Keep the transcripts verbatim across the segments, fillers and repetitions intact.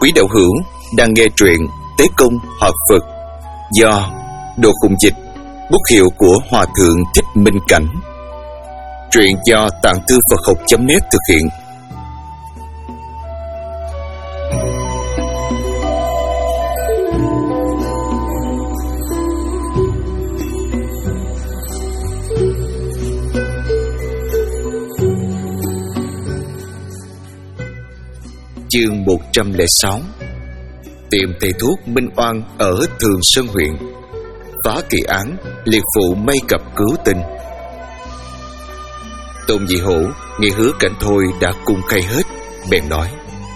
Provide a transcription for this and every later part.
Quý đạo hữu đang nghe truyện Tế Công Hợp Phật do Đồ Khùng Dịch, bút hiệu của Hòa Thượng Thích Minh Cảnh. Truyện do Tạng Thư Phật Học chấm net thực hiện. Chương một trăm lẻ sáu. Tiệm thầy thuốc Minh Oan ở Thường Sơn huyện, phá kỳ án liệt phụ may cặp cứu tinh. Tôn Dị Hổ nghe Hứa Cảnh Thôi đã cung khai hết, bèn nói: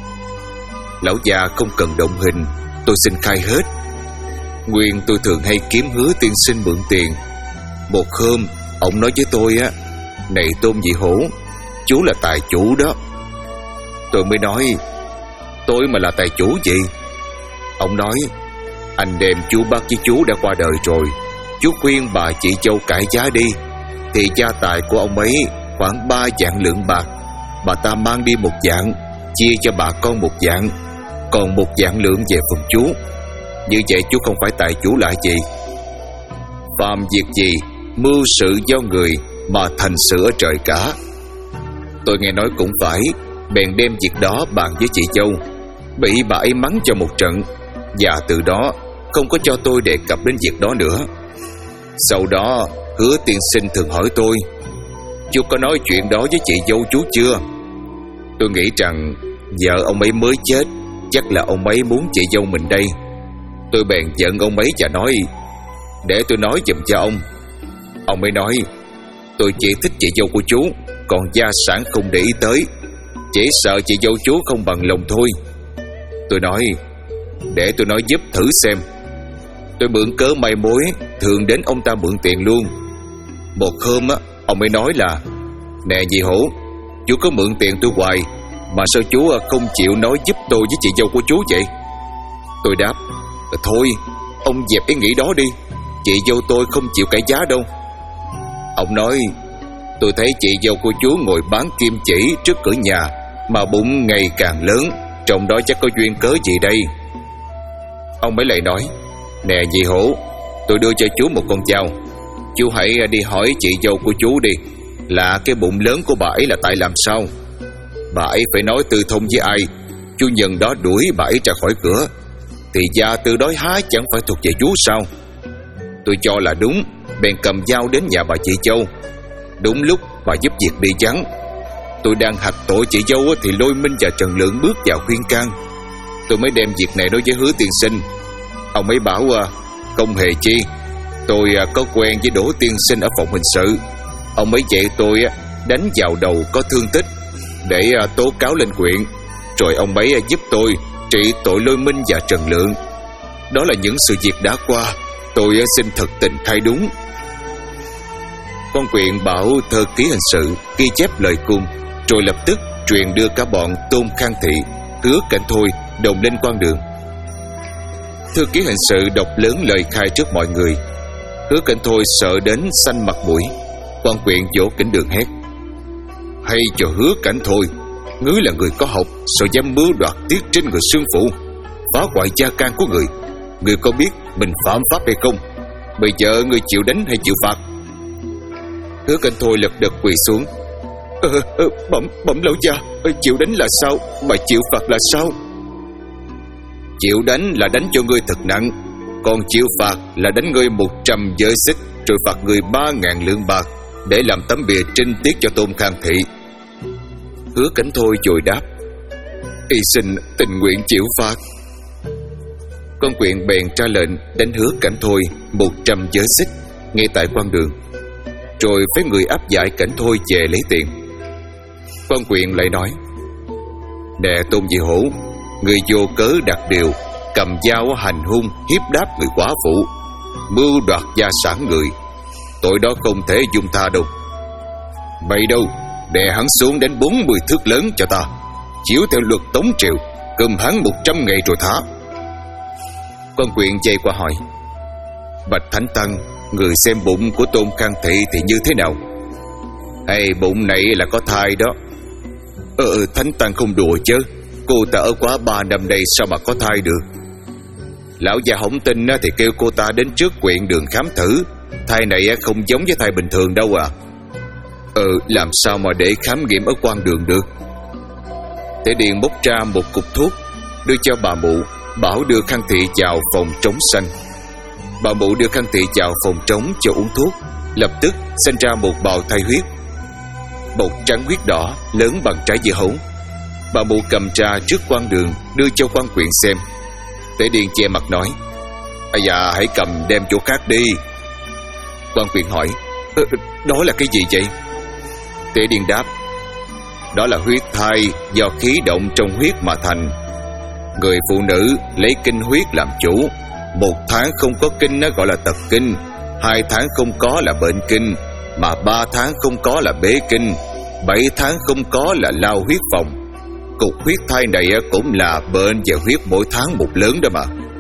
lão già không cần động hình, tôi xin khai hết. Nguyên tôi thường hay kiếm Hứa tiên sinh mượn tiền. Một hôm ông nói với tôi á: này Tôn Dị Hổ, chú là tài chủ đó. Tôi mới nói: tôi mà là tài chủ gì? Ông nói: anh đem chú bác với chú đã qua đời rồi, chú khuyên bà chị Châu cải giá đi, thì gia tài của ông ấy khoảng ba vạn lượng bạc, bà ta mang đi một vạn, chia cho bà con một vạn, còn một vạn lượng về phần chú. Như vậy chú không phải tài chủ là gì? Phàm việc gì mưu sự do người mà thành sự ở trời cả. Tôi nghe nói cũng phải, bèn đem việc đó bàn với chị Châu, bị bà ấy mắng cho một trận, và từ đó không có cho tôi đề cập đến việc đó nữa. Sau đó Hứa tiên sinh thường hỏi tôi: chú có nói chuyện đó với chị dâu chú chưa? Tôi nghĩ rằng vợ ông ấy mới chết, chắc là ông ấy muốn chị dâu mình đây. Tôi bèn giận ông ấy và nói: để tôi nói giùm cho ông. Ông ấy nói: tôi chỉ thích chị dâu của chú, còn gia sản không để ý tới, chỉ sợ chị dâu chú không bằng lòng thôi. Tôi nói: để tôi nói giúp thử xem. Tôi mượn cớ may mối, thường đến ông ta mượn tiền luôn. Một hôm á, ông ấy nói là: nè Dị Hổ, chú có mượn tiền tôi hoài, mà sao chú không chịu nói giúp tôi với chị dâu của chú vậy? Tôi đáp: thôi, ông dẹp ý nghĩ đó đi, chị dâu tôi không chịu cải giá đâu. Ông nói: tôi thấy chị dâu của chú ngồi bán kim chỉ trước cửa nhà, mà bụng ngày càng lớn, trong đó chắc có duyên cớ gì đây. Ông ấy lại nói: nè Dị Hổ, tôi đưa cho chú một con dao, chú hãy đi hỏi chị dâu của chú đi, là cái bụng lớn của bà ấy là tại làm sao. Bà ấy phải nói tư thông với ai, chú nhân đó đuổi bà ấy ra khỏi cửa, thì gia tư đói há chẳng phải thuộc về chú sao? Tôi cho là đúng, bèn cầm dao đến nhà bà chị Châu. Đúng lúc bà giúp việc đi vắng, tôi đang hạch tội chị dâu thì Lôi Minh và Trần Lượng bước vào khuyên can. Tôi mới đem việc này nói với Hứa tiên sinh. Ông ấy bảo: không hề chi, tôi có quen với Đỗ tiên sinh ở phòng hình sự. Ông ấy dạy tôi đánh vào đầu có thương tích để tố cáo lên huyện, rồi ông ấy giúp tôi trị tội Lôi Minh và Trần Lượng. Đó là những sự việc đã qua, tôi xin thật tình khai đúng. Quan quyện bảo thơ ký hình sự ghi chép lời cung, rồi lập tức truyền đưa cả bọn Tôn Khang Thị, Hứa Cảnh Thôi đồng lên quan đường. Thư ký hình sự đọc lớn lời khai trước mọi người. Hứa Cảnh Thôi sợ đến xanh mặt mũi. Quan quyện vỗ Cảnh Đường hét: hay cho Hứa Cảnh Thôi, ngươi là người có học, sao dám mưu đoạt tiết trên người xương phụ, phá hoại gia can của người? Ngươi có biết mình phạm pháp hay không? Bây giờ ngươi chịu đánh hay chịu phạt? Hứa Cảnh Thôi lật đật quỳ xuống: ờ, ờ, bẩm bẩm lão gia, chịu đánh là sao, mà chịu phạt là sao? Chịu đánh là đánh cho ngươi thật nặng, còn chịu phạt là đánh ngươi một trăm giới xích, rồi phạt ngươi ba ngàn lượng bạc để làm tấm bìa trinh tiết cho Tôn Khang Thị. Hứa Cảnh Thôi dội đáp: y xin tình nguyện chịu phạt. Con quyện bèn ra lệnh đánh Hứa Cảnh Thôi một trăm giới xích ngay tại quan đường, rồi phái người áp giải Cảnh Thôi về lấy tiền. Quan quyện lại nói: nè Tôn Dị Hổ, người vô cớ đặt điều, cầm dao hành hung hiếp đáp người quả phụ, mưu đoạt gia sản người, tội đó không thể dung tha đâu. Vậy đâu, đè hắn xuống đến bốn mươi thước lớn cho ta, chiếu theo luật Tống Triều, cầm hắn một trăm ngày rồi thả. Con quyện dây qua hỏi: bạch Thánh Tăng, người xem bụng của Tôn Khang Thị thì như thế nào? Hay bụng này là có thai đó? Ờ Thánh Tăng không đùa chứ, Cô ta ở quá ba năm đây sao mà có thai được? Lão già không tin thì kêu cô ta đến trước quyện đường khám thử. Thai này không giống với thai bình thường đâu à. Ừ, làm sao mà để khám nghiệm ở quan đường được? Tế Điền bốc ra một cục thuốc, đưa cho bà mụ, bảo đưa khăn thị vào phòng trống xanh. Bà mụ đưa khăn thị vào phòng trống cho uống thuốc. Lập tức sinh ra một bào thai huyết, bột trắng huyết đỏ, lớn bằng trái dưa hấu. Bà mụ cầm ra trước quan đường, đưa cho quan quyện xem. Tế Điền che mặt nói: À dạ, hãy cầm đem chỗ khác đi. Quan quyện hỏi: ờ, Đó là cái gì vậy? Tế Điền đáp: Đó là huyết thai do khí động trong huyết mà thành. Người phụ nữ lấy kinh huyết làm chủ. Một tháng không có kinh nó gọi là tật kinh, hai tháng không có là bệnh kinh, mà ba tháng không có là bế kinh, bảy tháng không có là lao huyết phòng. Cục huyết thai này cũng là bệnh và huyết mỗi tháng một lớn đó mà.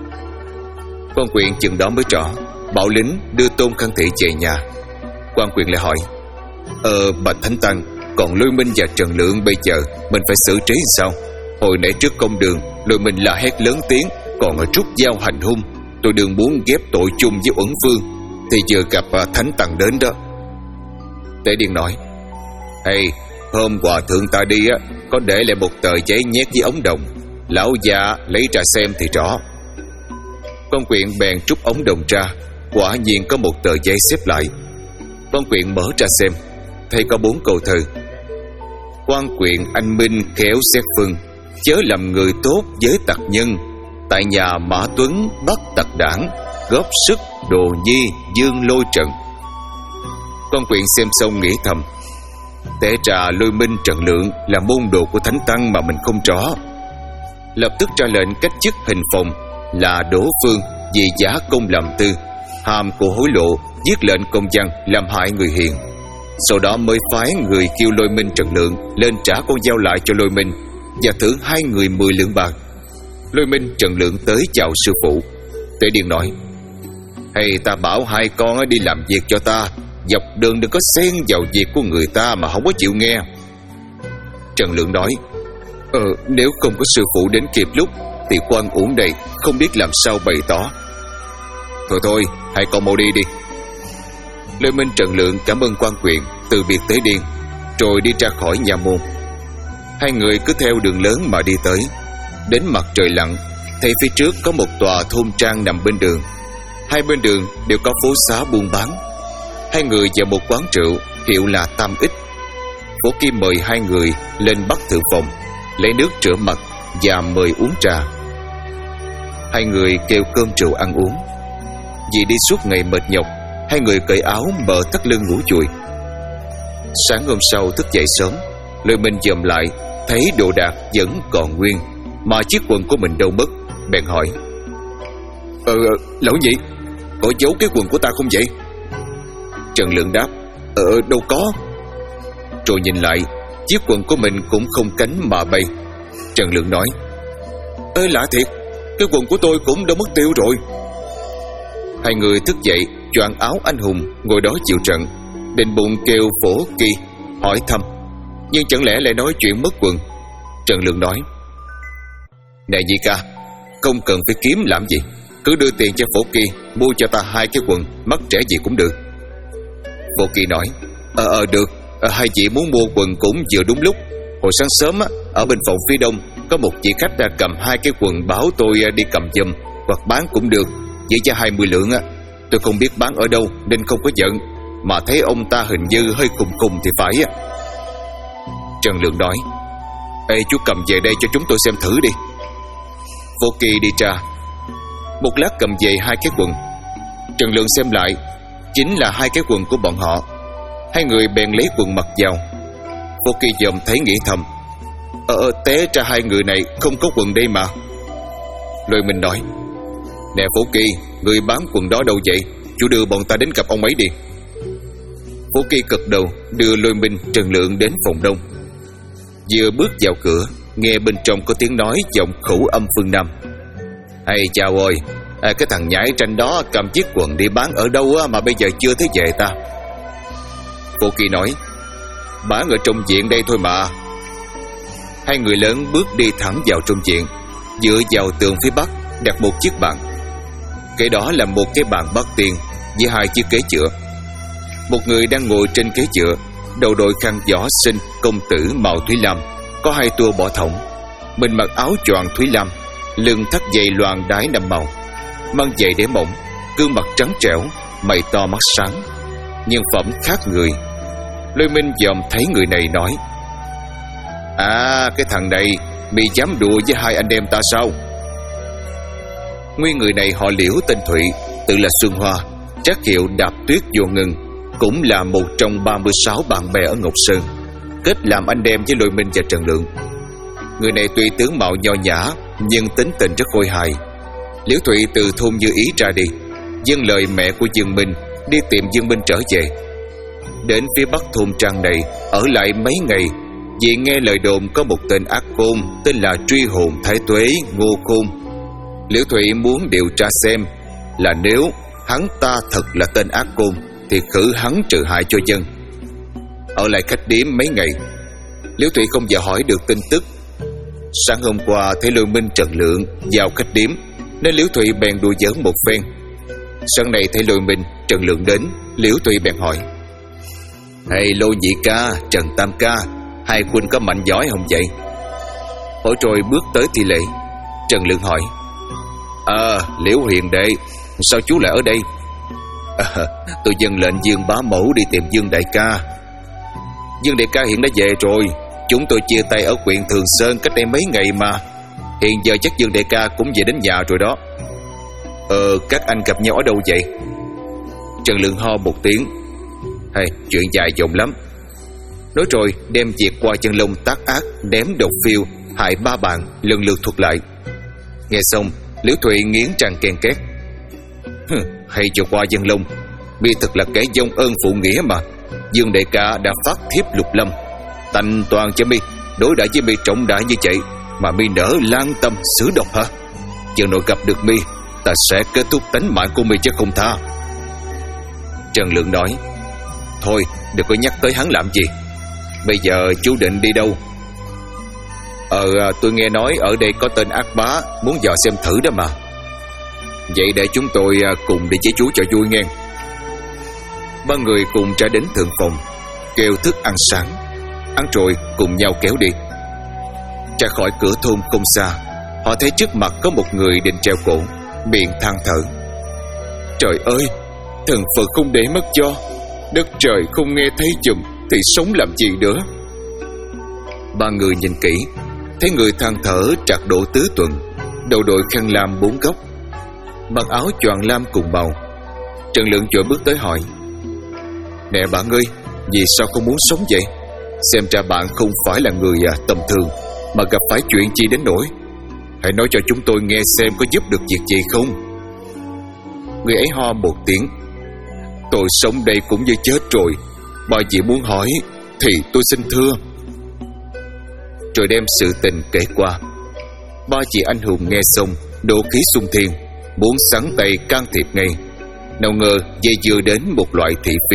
Quan quyện chừng đó mới rõ. Bảo lính đưa Tôn Khăn Thị về nhà. Quan quyện lại hỏi: Ờ bạch Thánh Tăng, còn Lôi Minh và Trần Lượng bây giờ mình phải xử trí sao? Hồi nãy trước công đường Lôi Minh la hét lớn tiếng, còn ở rút dao hành hung. Tôi đừng muốn ghép tội chung với Uẩn Phương, thì vừa gặp Thánh Tăng đến đó. Tế Điền nói: Ê, hôm hòa thượng ta đi á, có để lại một tờ giấy nhét với ống đồng. Lão già lấy ra xem thì rõ. Quan quyện bèn trút ống đồng ra. Quả nhiên có một tờ giấy xếp lại. Quan quyện mở ra xem, thấy có bốn câu thơ: Quan quyện anh minh khéo xét phân, chớ làm người tốt với tặc nhân. Tại nhà Mã Tuấn bắt tặc đảng, góp sức đồ nhi dương lôi trận. Quan quyện xem xong nghĩ thầm: Té trà Lôi Minh Trần Lượng là môn đồ của Thánh Tăng mà mình không rõ. Lập tức ra lệnh cách chức hình phòng là Đỗ Phương vì giả công làm tư, hàm của hối lộ, viết lệnh công văn làm hại người hiền. Sau đó mới phái người kêu Lôi Minh Trần Lượng lên trả con dao lại cho Lôi Minh và thưởng hai người mười lượng bạc. Lôi Minh Trần Lượng tới chào sư phụ. Tế Điền nói: Hay ta bảo hai con đi làm việc cho ta, dọc đường đừng có xen vào việc của người ta mà không có chịu nghe. Trần Lượng nói: Ờ nếu không có sư phụ đến kịp lúc thì quan uổng đây không biết làm sao bày tỏ. Thôi thôi, hai con mau đi đi. Lôi Minh Trần Lượng cảm ơn quan quyện, từ biệt Tế Điền, rồi đi ra khỏi nhà môn. Hai người cứ theo đường lớn mà đi tới. Đến mặt trời lặn, thấy phía trước có một tòa thôn trang nằm bên đường. Hai bên đường đều có phố xá buôn bán. Hai người vào một quán rượu hiệu là Tam Ích. Phổ Kim mời hai người lên bắc thượng phòng, lấy nước rửa mặt và mời uống trà. Hai người kêu cơm rượu ăn uống. Vì đi suốt ngày mệt nhọc, hai người cởi áo mở thắt lưng ngủ chùi. Sáng hôm sau thức dậy sớm, Lôi Minh dòm lại thấy đồ đạc vẫn còn nguyên, mà chiếc quần của mình đâu mất. Bèn hỏi: Ờ lão nhị, có giấu cái quần của ta không vậy? Trần Lượng đáp: Ờ đâu có. Rồi nhìn lại, chiếc quần của mình cũng không cánh mà bay. Trần Lượng nói: Ê lạ thiệt, cái quần của tôi cũng đã mất tiêu rồi. Hai người thức dậy choàng áo anh hùng ngồi đó chịu trận, định bụng kêu Phổ Kỳ hỏi thăm, nhưng chẳng lẽ lại nói chuyện mất quần. Trần Lượng nói: Này nhị ca, không cần phải kiếm làm gì, cứ đưa tiền cho Phổ Kỳ mua cho ta hai cái quần, mắc trẻ gì cũng được. Phổ Kỳ nói: Ờ ờ được, à, hai chị muốn mua quần cũng vừa đúng lúc. Hồi sáng sớm á, ở bên phòng phía đông có một chị khách đã cầm hai cái quần, bảo tôi đi cầm giùm, hoặc bán cũng được, chỉ cho hai mươi lượng á. Tôi không biết bán ở đâu nên không có giận, mà thấy ông ta hình như hơi khùng khùng thì phải á. Trần Lượng nói: Ê chú cầm về đây cho chúng tôi xem thử đi. Phổ Kỳ đi ra, một lát cầm về hai cái quần. Trần Lượng xem lại, chính là hai cái quần của bọn họ. Hai người bèn lấy quần mặc vào. Phổ Kỳ dòm thấy nghĩ thầm: Ờ té ra hai người này không có quần đây mà. Lôi Minh nói: Nè Phổ Kỳ, người bán quần đó đâu vậy? Chú đưa bọn ta đến gặp ông ấy đi. Phổ Kỳ gật đầu đưa Lôi Minh, Trần Lượng đến phòng đông. Vừa bước vào cửa, nghe bên trong có tiếng nói giọng khẩu âm phương Nam: Ây chào ơi, à, cái thằng nhãi tranh đó cầm chiếc quần đi bán ở đâu á, mà bây giờ chưa thấy về ta? Phổ Kỳ nói: Bán ở trong viện đây thôi mà. Hai người lớn bước đi thẳng vào trong viện. Dựa vào tường phía bắc đặt một chiếc bàn. Kế đó là một cái bàn bát tiên với hai chiếc ghế chữa. Một người đang ngồi trên ghế chữa, đầu đội khăn gió xinh công tử màu thúy lam, có hai tua bỏ thõng. Mình mặc áo choàng thúy lam, lưng thắt dây loàn đái năm màu, mang giày đế mỏng, gương mặt trắng trẻo, mày to mắt sáng, nhân phẩm khác người. Lôi Minh dòm thấy người này nói: À, cái thằng này mày dám đùa với hai anh em ta sao? Nguyên người này họ Liễu tên Thụy, tự là Xuân Hoa, trác hiệu Đạp Tuyết Vô Ngân, cũng là một trong ba mươi sáu bạn bè ở Ngọc Sơn, kết làm anh em với Lôi Minh và Trần Lượng. Người này tuy tướng mạo nho nhã nhưng tính tình rất khôi hài. Liễu Thụy từ thôn Như Ý ra đi, dâng lời mẹ của Dương Minh đi tìm Dương Minh trở về. Đến phía bắc thôn trang này ở lại mấy ngày, vì nghe lời đồn có một tên ác côn tên là Truy Hồn Thái Tuế Ngô Khôn. Liễu Thụy muốn điều tra xem là nếu hắn ta thật là tên ác côn thì khử hắn trừ hại cho dân. Ở lại khách điếm mấy ngày, Liễu Thụy không dò hỏi được tin tức. Sáng hôm qua thấy Lôi Minh Trần Lượng vào khách điếm, nên Liễu Thụy bèn đùa giỡn một phen. Sáng nay thấy Lôi Minh Trần Lượng đến, Liễu Thụy bèn hỏi: Hay Lô Nhị ca, Trần Tam ca, hai huynh có mạnh giỏi không vậy? Hỏi rồi bước tới thi lễ. Trần Lượng hỏi: À, Liễu Hiền đệ, sao chú lại ở đây? À, tôi dâng lệnh Dương bá mẫu đi tìm Dương đại ca. Dương đại ca hiện đã về rồi. Chúng tôi chia tay ở huyện Thường Sơn cách đây mấy ngày mà. Hiện giờ chắc Dương đại ca cũng về đến nhà rồi đó. Ờ, các anh gặp nhau ở đâu vậy? Trần Lượng ho một tiếng: Hay, chuyện dài dòng lắm. Nói rồi đem việc qua chân lông tác ác ném độc phiêu hại ba bạn lần lượt thuật lại. Nghe xong, Liễu Thụy nghiến răng ken két: Hay cho qua dân lông, mi thật là kẻ vong ơn phụ nghĩa mà. Dương đại ca đã phát thiếp lục lâm, tành toàn cho mi, đối đãi với mi trọng đại như vậy mà mi nỡ lan tâm xử độc hả? Chừng nào gặp được mi, ta sẽ kết thúc tánh mạng của mi chứ không tha. Trần Lượng nói: Thôi, đừng có nhắc tới hắn làm gì. Bây giờ chú định đi đâu? Ờ, tôi nghe nói ở đây có tên ác bá muốn dò xem thử đó mà. Vậy để chúng tôi cùng đi với chú cho vui nghe. Ba người cùng ra đến thượng phòng, kêu thức ăn sáng. Ăn rồi cùng nhau kéo đi. Ra khỏi cửa thôn không xa, họ thấy trước mặt có một người định treo cổ, miệng than thở: Trời ơi, thần Phật không để mất cho, đất trời không nghe thấy chùm thì sống làm gì nữa. Ba người nhìn kỹ, thấy người than thở trạc độ tứ tuần, đầu đội khăn lam bốn góc, mặc áo choàng lam cùng màu. Trần Lượng vội bước tới hỏi: Nè bạn ơi, vì sao không muốn sống vậy? Xem ra bạn không phải là người à, tầm thường, mà gặp phải chuyện chi đến nỗi. Hãy nói cho chúng tôi nghe xem có giúp được việc gì không. Người ấy ho một tiếng: Tôi sống đây cũng như chết rồi. Bà chị muốn hỏi thì tôi xin thưa. Rồi đem sự tình kể qua. Ba chị anh hùng nghe xong nộ khí xung thiên, muốn sắn tay can thiệp ngay. Nào ngờ dây dưa đến một loại thị phi.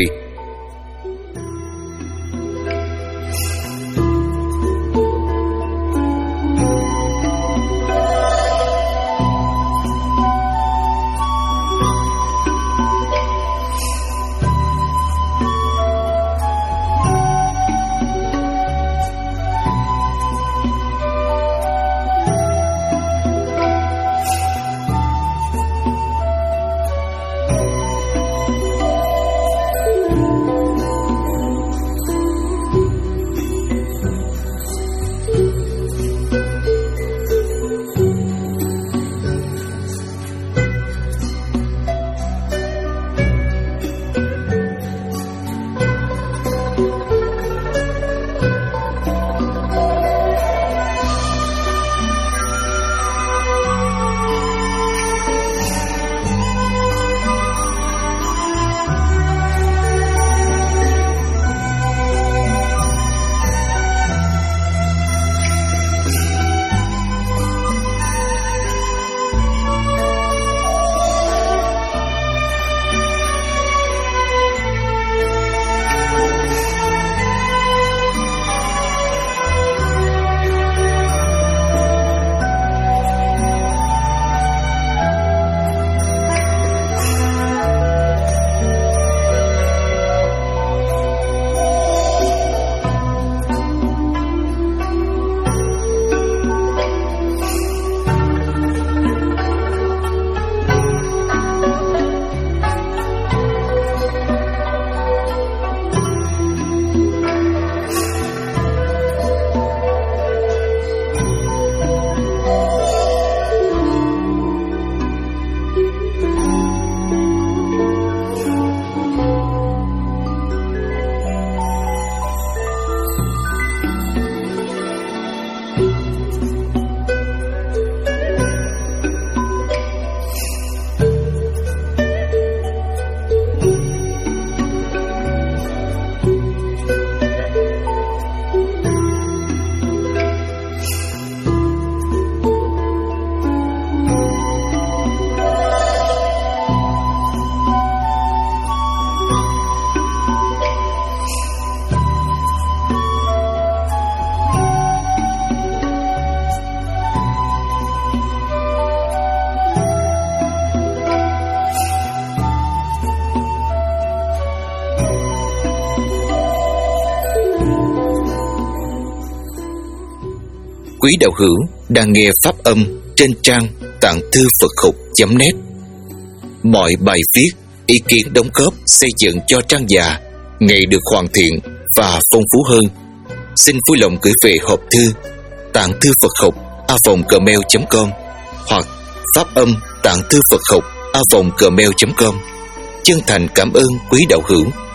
quý đạo hữu đang nghe pháp âm trên trang tạng thư Phật học chấm net. Mọi bài viết, ý kiến đóng góp xây dựng cho trang già ngày được hoàn thiện và phong phú hơn. Xin vui lòng gửi về hộp thư tạng thư Phật học a vòng gmail chấm com hoặc pháp âm tạng thư Phật học a vòng gmail chấm com. Chân thành cảm ơn quý đạo hữu.